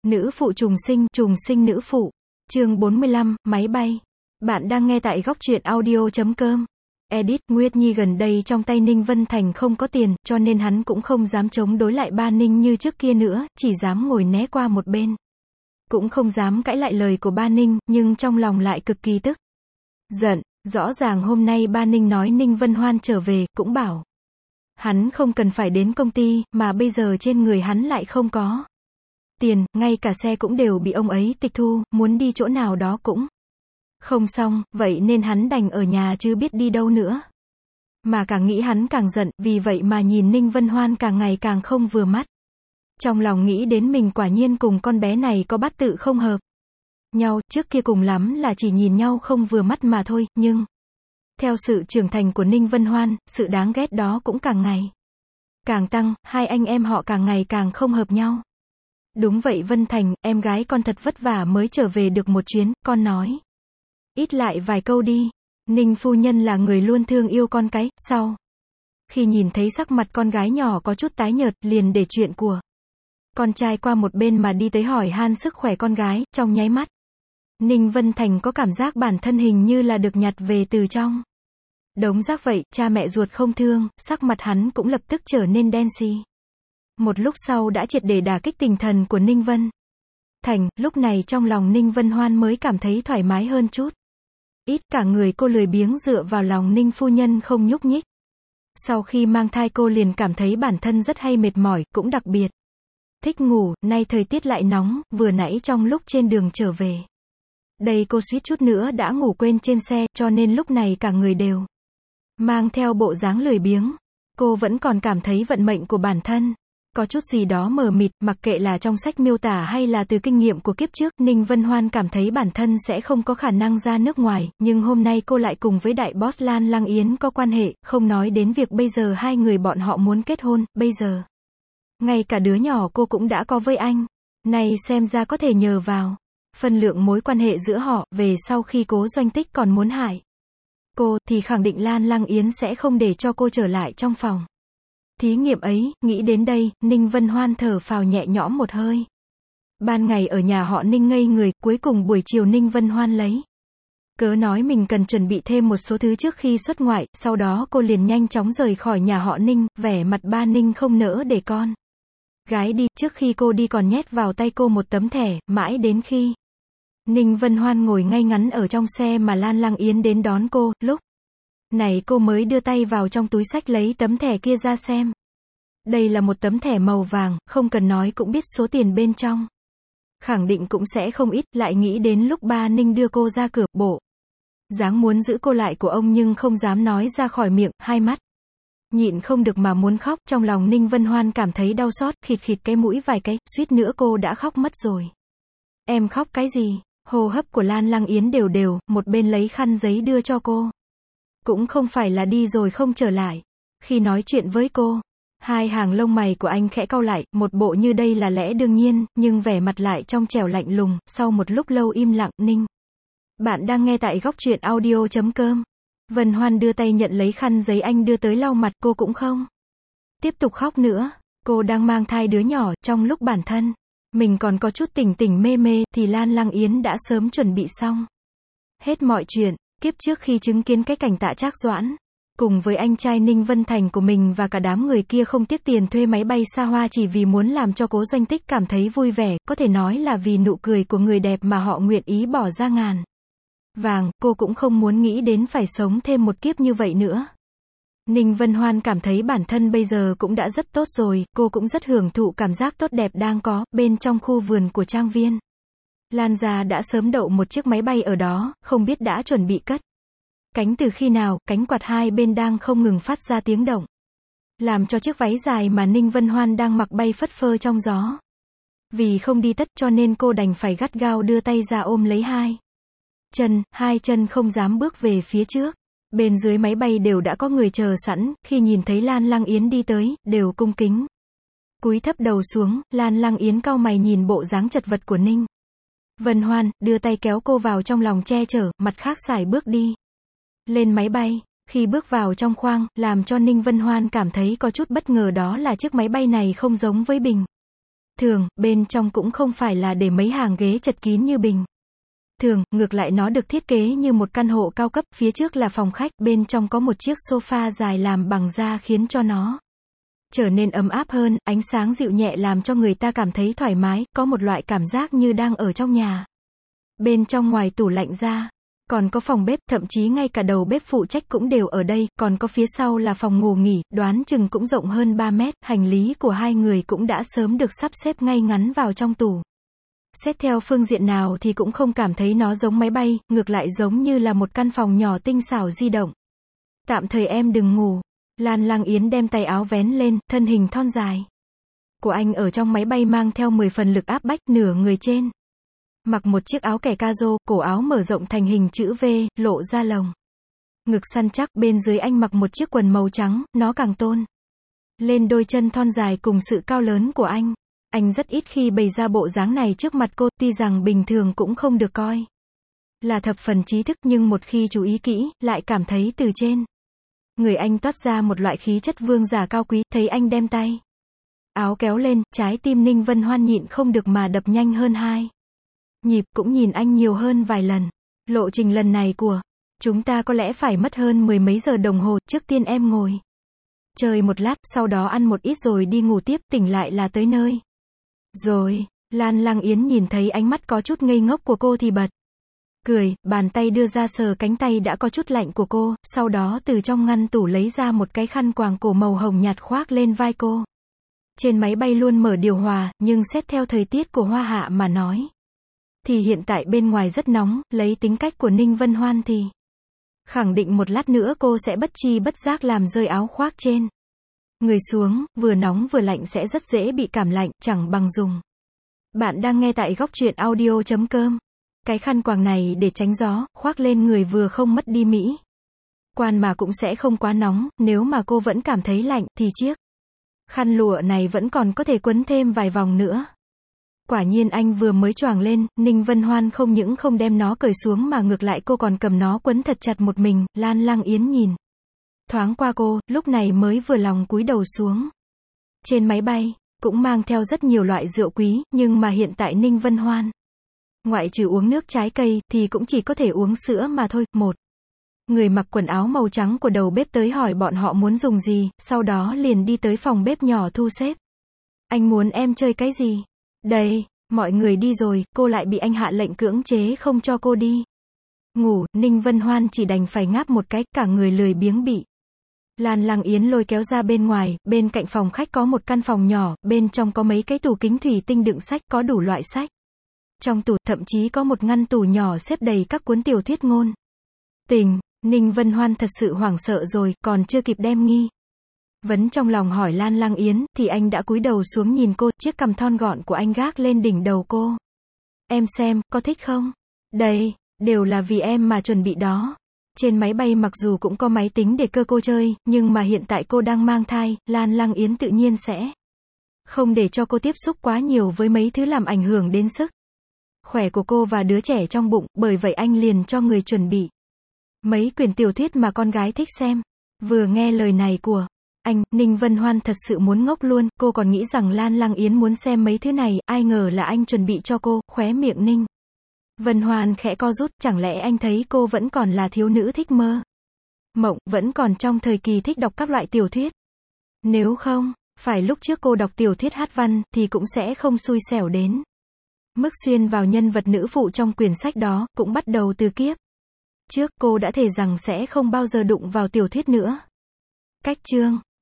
Nữ phụ trùng sinh nữ phụ. Chương 45, máy bay. Bạn đang nghe tại góc truyện audio.com. Edit: Nguyệt Nhi gần đây trong tay Ninh Vân Thành không có tiền, cho nên hắn cũng không dám chống đối lại ba Ninh như trước kia nữa, chỉ dám ngồi né qua một bên. Cũng không dám cãi lại lời của ba Ninh, nhưng trong lòng lại cực kỳ tức giận. Rõ ràng hôm nay ba Ninh nói Ninh Vân Hoan trở về, cũng bảo hắn không cần phải đến công ty, mà bây giờ trên người hắn lại không có tiền, ngay cả xe cũng đều bị ông ấy tịch thu, muốn đi chỗ nào đó cũng không xong, vậy nên hắn đành ở nhà chứ biết đi đâu nữa. Mà càng nghĩ hắn càng giận, vì vậy mà nhìn Ninh Vân Hoan càng ngày càng không vừa mắt. Trong lòng nghĩ đến mình quả nhiên cùng con bé này có bát tự không hợp nhau, trước kia cùng lắm là chỉ nhìn nhau không vừa mắt mà thôi, nhưng theo sự trưởng thành của Ninh Vân Hoan, sự đáng ghét đó cũng càng ngày càng tăng, hai anh em họ càng ngày càng không hợp nhau. Đúng vậy Vân Thành, em gái con thật vất vả mới trở về được một chuyến, con nói ít lại vài câu đi. Ninh phu nhân là người luôn thương yêu con cái, sau khi nhìn thấy sắc mặt con gái nhỏ có chút tái nhợt, liền để chuyện của con trai qua một bên mà đi tới hỏi han sức khỏe con gái, trong nháy mắt Ninh Vân Thành có cảm giác bản thân hình như là được nhặt về từ trong đống rác vậy, cha mẹ ruột không thương, sắc mặt hắn cũng lập tức trở nên đen xì. Một lúc sau đã triệt để đả kích tinh thần của Ninh Vân Thành, lúc này trong lòng Ninh Vân Hoan mới cảm thấy thoải mái hơn chút. Ít, cả người cô lười biếng dựa vào lòng Ninh phu nhân không nhúc nhích. Sau khi mang thai cô liền cảm thấy bản thân rất hay mệt mỏi, cũng đặc biệt thích ngủ, nay thời tiết lại nóng, vừa nãy trong lúc trên đường trở về đây cô suýt chút nữa đã ngủ quên trên xe, cho nên lúc này cả người đều mang theo bộ dáng lười biếng. Cô vẫn còn cảm thấy vận mệnh của bản thân có chút gì đó mờ mịt, mặc kệ là trong sách miêu tả hay là từ kinh nghiệm của kiếp trước, Ninh Vân Hoan cảm thấy bản thân sẽ không có khả năng ra nước ngoài, nhưng hôm nay cô lại cùng với đại boss Lan Lăng Yến có quan hệ, không nói đến việc bây giờ hai người bọn họ muốn kết hôn, bây giờ ngay cả đứa nhỏ cô cũng đã có với anh. Này xem ra có thể nhờ vào phân lượng mối quan hệ giữa họ, về sau khi Cố Doanh Tích còn muốn hại cô, thì khẳng định Lan Lăng Yến sẽ không để cho cô trở lại trong phòng thí nghiệm ấy. Nghĩ đến đây, Ninh Vân Hoan thở phào nhẹ nhõm một hơi. Ban ngày ở nhà họ Ninh ngây người, cuối cùng buổi chiều Ninh Vân Hoan lấy cớ nói mình cần chuẩn bị thêm một số thứ trước khi xuất ngoại, sau đó cô liền nhanh chóng rời khỏi nhà họ Ninh, vẻ mặt ba Ninh không nỡ để con gái đi, trước khi cô đi còn nhét vào tay cô một tấm thẻ, mãi đến khi Ninh Vân Hoan ngồi ngay ngắn ở trong xe mà Lan Lăng Yến đến đón cô, lúc này cô mới đưa tay vào trong túi xách lấy tấm thẻ kia ra xem. Đây là một tấm thẻ màu vàng, không cần nói cũng biết số tiền bên trong khẳng định cũng sẽ không ít, lại nghĩ đến lúc ba Ninh đưa cô ra cửa, bộ dáng muốn giữ cô lại của ông nhưng không dám nói ra khỏi miệng, hai mắt nhịn không được mà muốn khóc, trong lòng Ninh Vân Hoan cảm thấy đau xót, khịt khịt cái mũi vài cái, suýt nữa cô đã khóc mất rồi. Em khóc cái gì? Hô hấp của Lan Lăng Yến đều đều, một bên lấy khăn giấy đưa cho cô. Cũng không phải là đi rồi không trở lại. Khi nói chuyện với cô, hai hàng lông mày của anh khẽ cau lại, một bộ như đây là lẽ đương nhiên, nhưng vẻ mặt lại trong trẻo lạnh lùng. Sau một lúc lâu im lặng, Ninh. Bạn đang nghe tại góc truyện audio.com. Vân Hoan đưa tay nhận lấy khăn giấy anh đưa tới lau mặt, cô cũng không tiếp tục khóc nữa. Cô đang mang thai đứa nhỏ, trong lúc bản thân mình còn có chút tỉnh tỉnh mê mê, thì Lan Lăng Yến đã sớm chuẩn bị xong hết mọi chuyện. Kiếp trước khi chứng kiến cái cảnh Tạ Trác Doãn cùng với anh trai Ninh Vân Thành của mình và cả đám người kia không tiếc tiền thuê máy bay xa hoa chỉ vì muốn làm cho Cố Doanh Tích cảm thấy vui vẻ, có thể nói là vì nụ cười của người đẹp mà họ nguyện ý bỏ ra ngàn vàng, cô cũng không muốn nghĩ đến phải sống thêm một kiếp như vậy nữa. Ninh Vân Hoan cảm thấy bản thân bây giờ cũng đã rất tốt rồi, cô cũng rất hưởng thụ cảm giác tốt đẹp đang có, bên trong khu vườn của trang viên. Lan gia đã sớm đậu một chiếc máy bay ở đó, không biết đã chuẩn bị cất cánh từ khi nào, cánh quạt hai bên đang không ngừng phát ra tiếng động, làm cho chiếc váy dài mà Ninh Vân Hoan đang mặc bay phất phơ trong gió. Vì không đi tất cho nên cô đành phải gắt gao đưa tay ra ôm lấy hai chân không dám bước về phía trước. Bên dưới máy bay đều đã có người chờ sẵn, khi nhìn thấy Lan Lăng Yến đi tới, đều cung kính cúi thấp đầu xuống. Lan Lăng Yến cau mày nhìn bộ dáng chật vật của Ninh Vân Hoan, đưa tay kéo cô vào trong lòng che chở, mặt khác sải bước đi lên máy bay. Khi bước vào trong khoang, làm cho Ninh Vân Hoan cảm thấy có chút bất ngờ đó là chiếc máy bay này không giống với bình thường, bên trong cũng không phải là để mấy hàng ghế chật kín như bình thường, ngược lại nó được thiết kế như một căn hộ cao cấp, phía trước là phòng khách, bên trong có một chiếc sofa dài làm bằng da khiến cho nó trở nên ấm áp hơn, ánh sáng dịu nhẹ làm cho người ta cảm thấy thoải mái, có một loại cảm giác như đang ở trong nhà. Bên trong ngoài tủ lạnh ra, còn có phòng bếp, thậm chí ngay cả đầu bếp phụ trách cũng đều ở đây, còn có phía sau là phòng ngủ nghỉ, đoán chừng cũng rộng hơn 3 mét, hành lý của hai người cũng đã sớm được sắp xếp ngay ngắn vào trong tủ. Xét theo phương diện nào thì cũng không cảm thấy nó giống máy bay, ngược lại giống như là một căn phòng nhỏ tinh xảo di động. Tạm thời em đừng ngủ. Lan Lang Yến đem tay áo vén lên, thân hình thon dài của anh ở trong máy bay mang theo 10 phần lực áp bách, nửa người trên mặc một chiếc áo kẻ ca-rô, cổ áo mở rộng thành hình chữ V, lộ ra lồng ngực săn chắc, bên dưới anh mặc một chiếc quần màu trắng, nó càng tôn lên đôi chân thon dài cùng sự cao lớn của anh. Anh rất ít khi bày ra bộ dáng này trước mặt cô, tuy rằng bình thường cũng không được coi là thập phần trí thức, nhưng một khi chú ý kỹ, lại cảm thấy từ trên người anh toát ra một loại khí chất vương giả cao quý. Thấy anh đem tay áo kéo lên, trái tim Ninh Vân Hoan nhịn không được mà đập nhanh hơn 2 nhịp, cũng nhìn anh nhiều hơn vài lần. Lộ trình lần này của chúng ta có lẽ phải mất hơn 10 mấy giờ đồng hồ, trước tiên em ngồi chơi một lát, sau đó ăn một ít rồi đi ngủ tiếp, tỉnh lại là tới nơi rồi. Lan Lang Yến nhìn thấy ánh mắt có chút ngây ngốc của cô thì bật cười, bàn tay đưa ra sờ cánh tay đã có chút lạnh của cô, sau đó từ trong ngăn tủ lấy ra một cái khăn quàng cổ màu hồng nhạt khoác lên vai cô. Trên máy bay luôn mở điều hòa, nhưng xét theo thời tiết của Hoa Hạ mà nói thì hiện tại bên ngoài rất nóng, lấy tính cách của Ninh Vân Hoan thì khẳng định một lát nữa cô sẽ bất chi bất giác làm rơi áo khoác trên người xuống, vừa nóng vừa lạnh sẽ rất dễ bị cảm lạnh, chẳng bằng dùng. Bạn đang nghe tại góc truyện audio.com. Cái khăn quàng này để tránh gió, khoác lên người vừa không mất đi mỹ quan mà cũng sẽ không quá nóng, nếu mà cô vẫn cảm thấy lạnh, thì chiếc khăn lụa này vẫn còn có thể quấn thêm vài vòng nữa. Quả nhiên anh vừa mới choàng lên, Ninh Vân Hoan không những không đem nó cởi xuống mà ngược lại cô còn cầm nó quấn thật chặt một mình. Lan Lang Yến nhìn thoáng qua cô, lúc này mới vừa lòng cúi đầu xuống. Trên máy bay cũng mang theo rất nhiều loại rượu quý, nhưng mà hiện tại Ninh Vân Hoan ngoại trừ uống nước trái cây thì cũng chỉ có thể uống sữa mà thôi. Một người mặc quần áo màu trắng của đầu bếp tới hỏi bọn họ muốn dùng gì, sau đó liền đi tới phòng bếp nhỏ thu xếp. Anh muốn em chơi cái gì? Đây, mọi người đi rồi, cô lại bị anh hạ lệnh cưỡng chế không cho cô đi ngủ. Ninh Vân Hoan chỉ đành phải ngáp một cái, cả người lười biếng bị Lan Lang Yến lôi kéo ra bên ngoài. Bên cạnh phòng khách có một căn phòng nhỏ, bên trong có mấy cái tủ kính thủy tinh đựng sách, có đủ loại sách. Trong tủ, thậm chí có một ngăn tủ nhỏ xếp đầy các cuốn tiểu thuyết ngôn tình. Ninh Vân Hoan thật sự hoảng sợ rồi, còn chưa kịp đem nghi vấn trong lòng hỏi Lan Lang Yến, thì anh đã cúi đầu xuống nhìn cô, chiếc cằm thon gọn của anh gác lên đỉnh đầu cô. Em xem, có thích không? Đây, đều là vì em mà chuẩn bị đó. Trên máy bay mặc dù cũng có máy tính để cô chơi, nhưng mà hiện tại cô đang mang thai, Lan Lang Yến tự nhiên sẽ không để cho cô tiếp xúc quá nhiều với mấy thứ làm ảnh hưởng đến sức khỏe của cô và đứa trẻ trong bụng, bởi vậy anh liền cho người chuẩn bị mấy quyển tiểu thuyết mà con gái thích xem. Vừa nghe lời này của anh, Ninh Vân Hoan thật sự muốn ngốc luôn, cô còn nghĩ rằng Lan Lang Yến muốn xem mấy thứ này, ai ngờ là anh chuẩn bị cho cô. Khóe miệng Ninh Vân Hoan khẽ co rút, chẳng lẽ anh thấy cô vẫn còn là thiếu nữ thích mơ mộng, vẫn còn trong thời kỳ thích đọc các loại tiểu thuyết. Nếu không phải lúc trước cô đọc tiểu thuyết hát văn, thì cũng sẽ không xui xẻo đến mức xuyên vào nhân vật nữ phụ trong quyển sách đó. Cũng bắt đầu từ kiếp trước, cô đã thề rằng sẽ không bao giờ đụng vào tiểu thuyết nữa. Cách chương